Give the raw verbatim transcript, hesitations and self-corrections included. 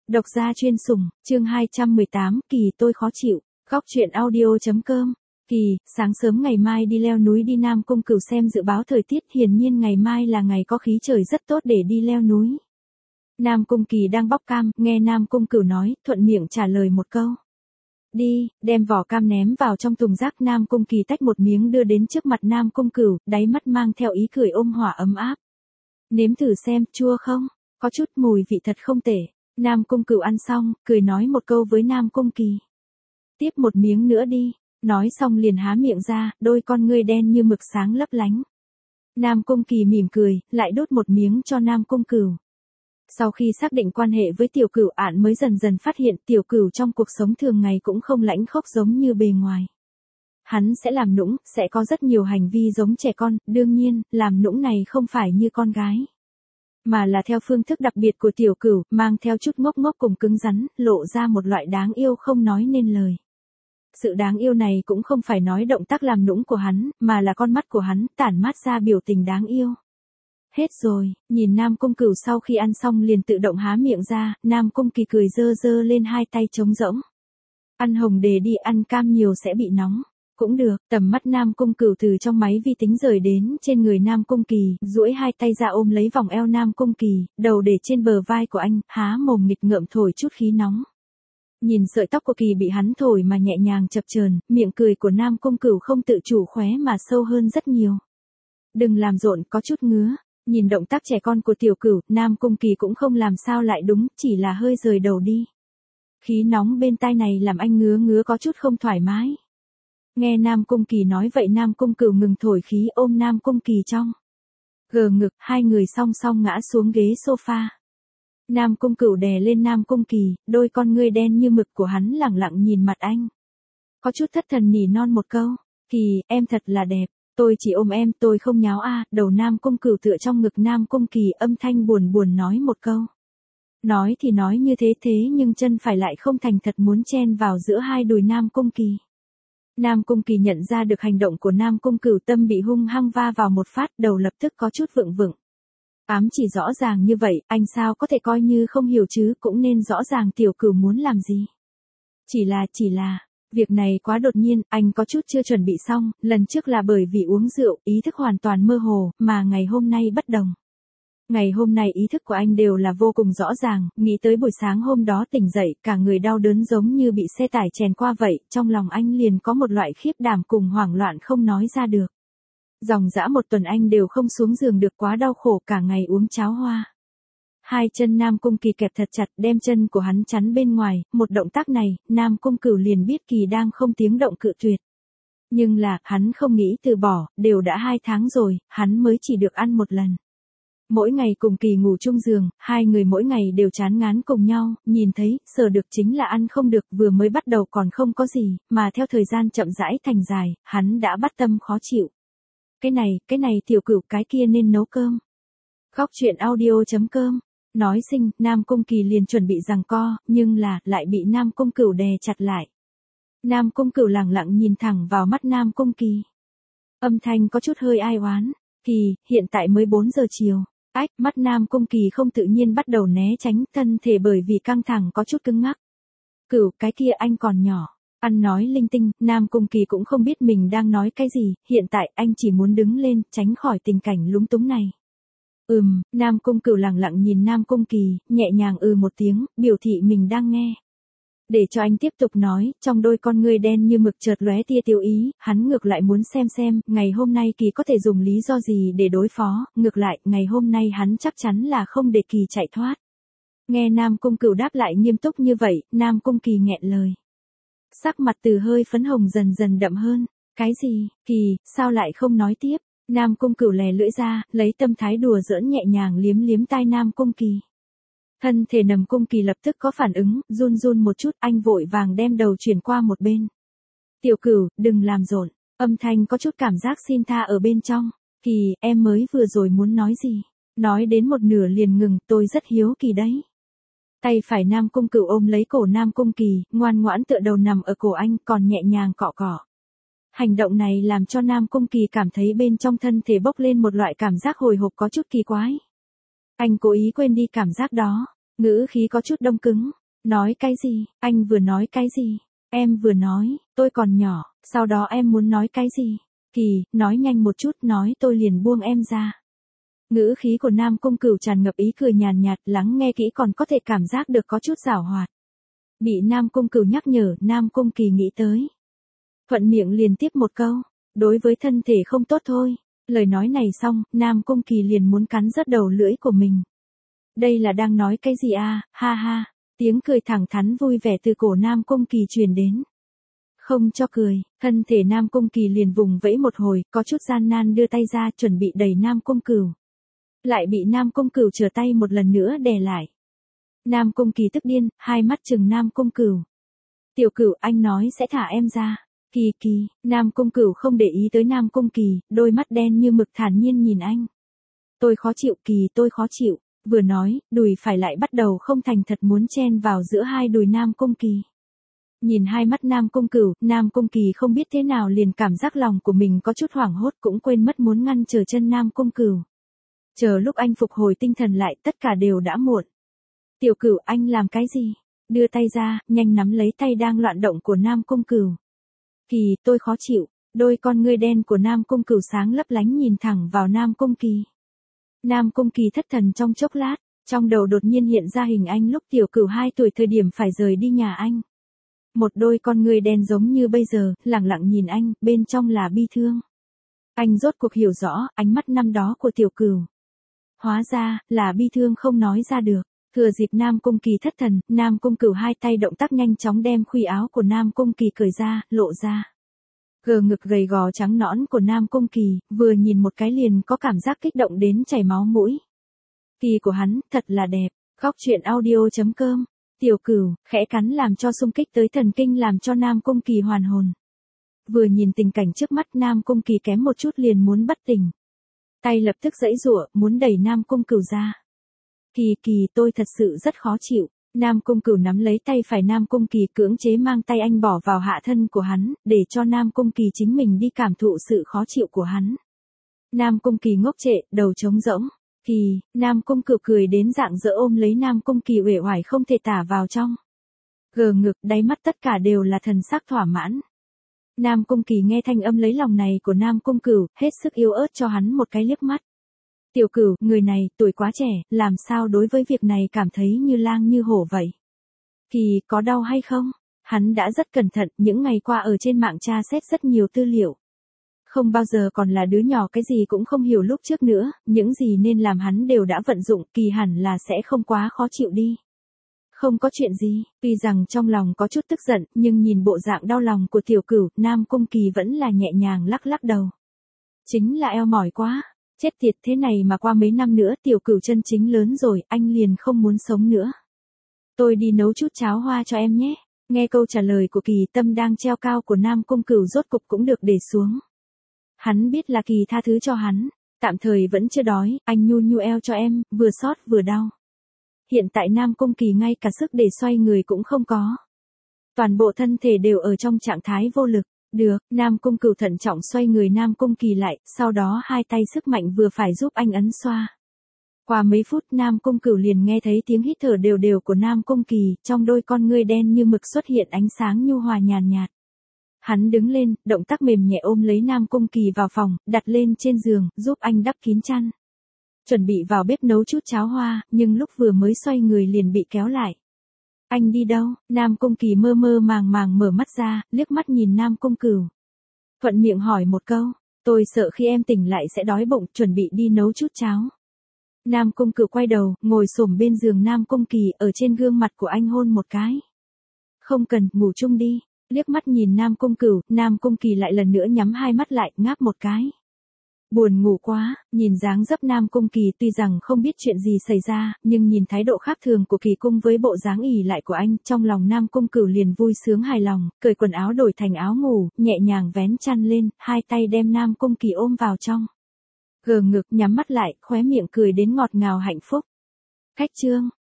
Độc gia chuyên sủng, chương hai trăm mười tám, Kỳ tôi khó chịu, góc truyện audio.com. Kỳ, sáng sớm ngày mai đi leo núi đi Nam Cung Cửu xem dự báo thời tiết, hiển nhiên ngày mai là ngày có khí trời rất tốt để đi leo núi. Nam Cung Kỳ đang bóc cam, nghe Nam Cung Cửu nói, thuận miệng trả lời một câu. Đi, đem vỏ cam ném vào trong thùng rác. Nam Cung Kỳ tách một miếng đưa đến trước mặt Nam Cung Cửu, đáy mắt mang theo ý cười ôm hỏa ấm áp. Nếm thử xem, chua không? Có chút mùi vị thật không tệ. Nam Cung Cửu ăn xong, cười nói một câu với Nam Cung Kỳ. Tiếp một miếng nữa đi. Nói xong liền há miệng ra, đôi con ngươi đen như mực sáng lấp lánh. Nam Cung Kỳ mỉm cười, lại đút một miếng cho Nam Cung Cửu. Sau khi xác định quan hệ với Tiểu Cửu, Ản mới dần dần phát hiện Tiểu Cửu trong cuộc sống thường ngày cũng không lãnh khốc giống như bề ngoài. Hắn sẽ làm nũng, sẽ có rất nhiều hành vi giống trẻ con, đương nhiên, làm nũng này không phải như con gái. Mà là theo phương thức đặc biệt của Tiểu Cửu, mang theo chút ngốc ngốc cùng cứng rắn, lộ ra một loại đáng yêu không nói nên lời. Sự đáng yêu này cũng không phải nói động tác làm nũng của hắn, mà là con mắt của hắn, tản mát ra biểu tình đáng yêu. Hết rồi, nhìn Nam Cung Cửu sau khi ăn xong liền tự động há miệng ra, Nam Cung Kỳ cười dơ dơ lên hai tay trống rỗng. Ăn hồng đề đi, ăn cam nhiều sẽ bị nóng. Cũng được, tầm mắt Nam Cung Cửu từ trong máy vi tính rời đến trên người Nam Cung Kỳ, duỗi hai tay ra ôm lấy vòng eo Nam Cung Kỳ, đầu để trên bờ vai của anh, há mồm nghịch ngợm thổi chút khí nóng. Nhìn sợi tóc của Kỳ bị hắn thổi mà nhẹ nhàng chập chờn, miệng cười của Nam Cung Cửu không tự chủ khóe mà sâu hơn rất nhiều. Đừng làm rộn, có chút ngứa. Nhìn động tác trẻ con của Tiểu Cửu, Nam Cung Kỳ cũng không làm sao lại đúng, chỉ là hơi rời đầu đi. Khí nóng bên tai này làm anh ngứa ngứa có chút không thoải mái. Nghe Nam Cung Kỳ nói vậy, Nam Cung Cửu ngừng thổi khí, ôm Nam Cung Kỳ trong gờ ngực, hai người song song ngã xuống ghế sofa. Nam Cung Cửu đè lên Nam Cung Kỳ, đôi con ngươi đen như mực của hắn lẳng lặng nhìn mặt anh. Có chút thất thần nỉ non một câu, Kỳ, em thật là đẹp, tôi chỉ ôm em, tôi không nháo a. Đầu Nam Cung Cửu tựa trong ngực Nam Cung Kỳ, âm thanh buồn buồn nói một câu. Nói thì nói như thế thế nhưng chân phải lại không thành thật muốn chen vào giữa hai đùi Nam Cung Kỳ. Nam Cung Kỳ nhận ra được hành động của Nam Cung Cửu, tâm bị hung hăng va vào một phát, đầu lập tức có chút vựng vựng. Ám chỉ rõ ràng như vậy, anh sao có thể coi như không hiểu chứ, cũng nên rõ ràng Tiểu Cửu muốn làm gì. Chỉ là, chỉ là, việc này quá đột nhiên, anh có chút chưa chuẩn bị xong, lần trước là bởi vì uống rượu, ý thức hoàn toàn mơ hồ, mà ngày hôm nay bất đồng. Ngày hôm nay ý thức của anh đều là vô cùng rõ ràng, nghĩ tới buổi sáng hôm đó tỉnh dậy, cả người đau đớn giống như bị xe tải chèn qua vậy, trong lòng anh liền có một loại khiếp đảm cùng hoảng loạn không nói ra được. Dòng dã một tuần anh đều không xuống giường được, quá đau khổ, cả ngày uống cháo hoa. Hai chân Nam Cung Kỳ kẹp thật chặt, đem chân của hắn chắn bên ngoài, một động tác này, Nam Cung Cửu liền biết Kỳ đang không tiếng động cự tuyệt. Nhưng là, hắn không nghĩ từ bỏ, đều đã hai tháng rồi, hắn mới chỉ được ăn một lần. Mỗi ngày cùng Kỳ ngủ chung giường, hai người mỗi ngày đều chán ngán cùng nhau, nhìn thấy, sờ được chính là ăn không được, vừa mới bắt đầu còn không có gì, mà theo thời gian chậm rãi thành dài, hắn đã bắt tâm khó chịu. Cái này, cái này Tiểu Cửu, cái kia nên nấu cơm. Góc truyện audio.com. Nói sinh, Nam Cung Kỳ liền chuẩn bị giằng co, nhưng là, lại bị Nam Cung Cửu đè chặt lại. Nam Cung Cửu lẳng lặng nhìn thẳng vào mắt Nam Cung Kỳ. Âm thanh có chút hơi ai oán. Kỳ, hiện tại mới bốn giờ chiều. Ách, mắt Nam Cung Kỳ không tự nhiên bắt đầu né tránh, thân thể bởi vì căng thẳng có chút cứng ngắc. Cửu, cái kia anh còn nhỏ. Ăn nói linh tinh, Nam Cung Kỳ cũng không biết mình đang nói cái gì, hiện tại anh chỉ muốn đứng lên, tránh khỏi tình cảnh lúng túng này. Ừm, Nam Cung Cửu lẳng lặng nhìn Nam Cung Kỳ, nhẹ nhàng ừ một tiếng, biểu thị mình đang nghe. Để cho anh tiếp tục nói, trong đôi con ngươi đen như mực chợt lóe tia tiêu ý, hắn ngược lại muốn xem xem, ngày hôm nay Kỳ có thể dùng lý do gì để đối phó, ngược lại, ngày hôm nay hắn chắc chắn là không để Kỳ chạy thoát. Nghe Nam Cung Cửu đáp lại nghiêm túc như vậy, Nam Cung Kỳ nghẹn lời. Sắc mặt từ hơi phấn hồng dần dần đậm hơn. Cái gì, Kỳ, sao lại không nói tiếp? Nam Cung Cửu lè lưỡi ra, lấy tâm thái đùa giỡn nhẹ nhàng liếm liếm tai Nam Cung Kỳ. Thân thể Nam Cung Kỳ lập tức có phản ứng, run run một chút, anh vội vàng đem đầu chuyển qua một bên. Tiểu Cửu, đừng làm rộn, âm thanh có chút cảm giác xin tha ở bên trong. Kỳ, em mới vừa rồi muốn nói gì? Nói đến một nửa liền ngừng, tôi rất hiếu kỳ đấy. Tay phải Nam Cung Cửu ôm lấy cổ Nam Cung Kỳ, ngoan ngoãn tựa đầu nằm ở cổ anh, còn nhẹ nhàng cọ cọ. Hành động này làm cho Nam Cung Kỳ cảm thấy bên trong thân thể bốc lên một loại cảm giác hồi hộp có chút kỳ quái. Anh cố ý quên đi cảm giác đó, ngữ khí có chút đông cứng. Nói cái gì, anh vừa nói cái gì, em vừa nói, tôi còn nhỏ, sau đó em muốn nói cái gì, Kỳ, nói nhanh một chút, nói tôi liền buông em ra. Ngữ khí của Nam Cung Cửu tràn ngập ý cười nhàn nhạt, lắng nghe kỹ còn có thể cảm giác được có chút giảo hoạt. Bị Nam Cung Cửu nhắc nhở, Nam Cung Kỳ nghĩ tới. Thuận miệng liền tiếp một câu, đối với thân thể không tốt thôi. Lời nói này xong, Nam Cung Kỳ liền muốn cắn rớt đầu lưỡi của mình. Đây là đang nói cái gì à, ha ha, tiếng cười thẳng thắn vui vẻ từ cổ Nam Cung Kỳ truyền đến. Không cho cười, thân thể Nam Cung Kỳ liền vùng vẫy một hồi, có chút gian nan đưa tay ra chuẩn bị đẩy Nam Cung Cửu. Lại bị Nam Cung Cửu trở tay một lần nữa đè lại. Nam Cung Kỳ tức điên, hai mắt trừng Nam Cung Cửu. Tiểu Cửu, anh nói sẽ thả em ra. Kỳ Kỳ, Nam Cung Cửu không để ý tới Nam Cung Kỳ, đôi mắt đen như mực thản nhiên nhìn anh. Tôi khó chịu Kỳ, tôi khó chịu. Vừa nói, đùi phải lại bắt đầu không thành thật muốn chen vào giữa hai đùi Nam Cung Kỳ. Nhìn hai mắt Nam Cung Cửu, Nam Cung Kỳ không biết thế nào liền cảm giác lòng của mình có chút hoảng hốt, cũng quên mất muốn ngăn trở chân Nam Cung Cửu. Chờ lúc anh phục hồi tinh thần lại, tất cả đều đã muộn. Tiểu Cửu, anh làm cái gì? Đưa tay ra, nhanh nắm lấy tay đang loạn động của Nam Cung Cửu. Kỳ, tôi khó chịu. Đôi con ngươi đen của Nam Cung Cửu sáng lấp lánh nhìn thẳng vào Nam Cung Kỳ. Nam Cung Kỳ thất thần trong chốc lát, trong đầu đột nhiên hiện ra hình anh lúc Tiểu Cửu hai tuổi thời điểm phải rời đi nhà anh. Một đôi con ngươi đen giống như bây giờ, lẳng lặng nhìn anh, bên trong là bi thương. Anh rốt cuộc hiểu rõ, ánh mắt năm đó của Tiểu Cửu. Hóa ra, là bi thương không nói ra được. Thừa dịp Nam Cung Kỳ thất thần, Nam Cung Cửu hai tay động tác nhanh chóng đem khuy áo của Nam Cung Kỳ cởi ra, lộ ra. Gờ ngực gầy gò trắng nõn của Nam Cung Kỳ, vừa nhìn một cái liền có cảm giác kích động đến chảy máu mũi. Kỳ của hắn, thật là đẹp. Khóc chuyện audio chấm com. Tiểu Cửu, khẽ cắn làm cho xung kích tới thần kinh làm cho Nam Cung Kỳ hoàn hồn. Vừa nhìn tình cảnh trước mắt Nam Cung Kỳ kém một chút liền muốn bất tỉnh. Tay lập tức giãy giụa, muốn đẩy Nam Cung Cửu ra. Kỳ Kỳ, tôi thật sự rất khó chịu. Nam Cung Cửu nắm lấy tay phải Nam Cung Kỳ cưỡng chế mang tay anh bỏ vào hạ thân của hắn, để cho Nam Cung Kỳ chính mình đi cảm thụ sự khó chịu của hắn. Nam Cung Kỳ ngốc trệ, đầu trống rỗng. Kỳ, Nam Cung Cửu cười đến rạng rỡ ôm lấy Nam Cung Kỳ uể oải không thể tả vào trong. Gờ ngực, đáy mắt tất cả đều là thần sắc thỏa mãn. Nam Cung Kỳ nghe thanh âm lấy lòng này của Nam Cung Cửu, hết sức yếu ớt cho hắn một cái liếc mắt. Tiểu Cửu, người này, tuổi quá trẻ, làm sao đối với việc này cảm thấy như lang như hổ vậy? Kỳ, có đau hay không? Hắn đã rất cẩn thận, những ngày qua ở trên mạng tra xét rất nhiều tư liệu. Không bao giờ còn là đứa nhỏ cái gì cũng không hiểu lúc trước nữa, những gì nên làm hắn đều đã vận dụng, Kỳ hẳn là sẽ không quá khó chịu đi. Không có chuyện gì, tuy rằng trong lòng có chút tức giận, nhưng nhìn bộ dạng đau lòng của Tiểu Cửu, Nam Cung Kỳ vẫn là nhẹ nhàng lắc lắc đầu. Chính là eo mỏi quá. Chết tiệt, thế này mà qua mấy năm nữa Tiểu Cửu chân chính lớn rồi, anh liền không muốn sống nữa. Tôi đi nấu chút cháo hoa cho em nhé. Nghe câu trả lời của Kỳ, tâm đang treo cao của Nam Cung Cửu rốt cục cũng được để xuống. Hắn biết là Kỳ tha thứ cho hắn, tạm thời vẫn chưa đói, anh nhu nhu eo cho em, vừa xót vừa đau. Hiện tại Nam Cung Kỳ ngay cả sức để xoay người cũng không có. Toàn bộ thân thể đều ở trong trạng thái vô lực. Được, Nam Cung Cửu thận trọng xoay người Nam Cung Kỳ lại, sau đó hai tay sức mạnh vừa phải giúp anh ấn xoa. Qua mấy phút Nam Cung Cửu liền nghe thấy tiếng hít thở đều đều của Nam Cung Kỳ, trong đôi con ngươi đen như mực xuất hiện ánh sáng nhu hòa nhàn nhạt. Hắn đứng lên, động tác mềm nhẹ ôm lấy Nam Cung Kỳ vào phòng, đặt lên trên giường, giúp anh đắp kín chăn. Chuẩn bị vào bếp nấu chút cháo hoa, nhưng lúc vừa mới xoay người liền bị kéo lại. Anh đi đâu? Nam Cung Kỳ mơ mơ màng màng mở mắt ra, liếc mắt nhìn Nam Cung Cửu. Thuận miệng hỏi một câu, tôi sợ khi em tỉnh lại sẽ đói bụng, chuẩn bị đi nấu chút cháo. Nam Cung Cửu quay đầu, ngồi xổm bên giường Nam Cung Kỳ, ở trên gương mặt của anh hôn một cái. Không cần, ngủ chung đi. Liếc mắt nhìn Nam Cung Cửu, Nam Cung Kỳ lại lần nữa nhắm hai mắt lại, ngáp một cái. Buồn ngủ quá, nhìn dáng dấp Nam Cung Kỳ tuy rằng không biết chuyện gì xảy ra, nhưng nhìn thái độ khác thường của Kỳ cung với bộ dáng ỉ lại của anh, trong lòng Nam Cung Cửu liền vui sướng hài lòng, cởi quần áo đổi thành áo ngủ, nhẹ nhàng vén chăn lên, hai tay đem Nam Cung Kỳ ôm vào trong. Gờ ngực nhắm mắt lại, khóe miệng cười đến ngọt ngào hạnh phúc. Cách chương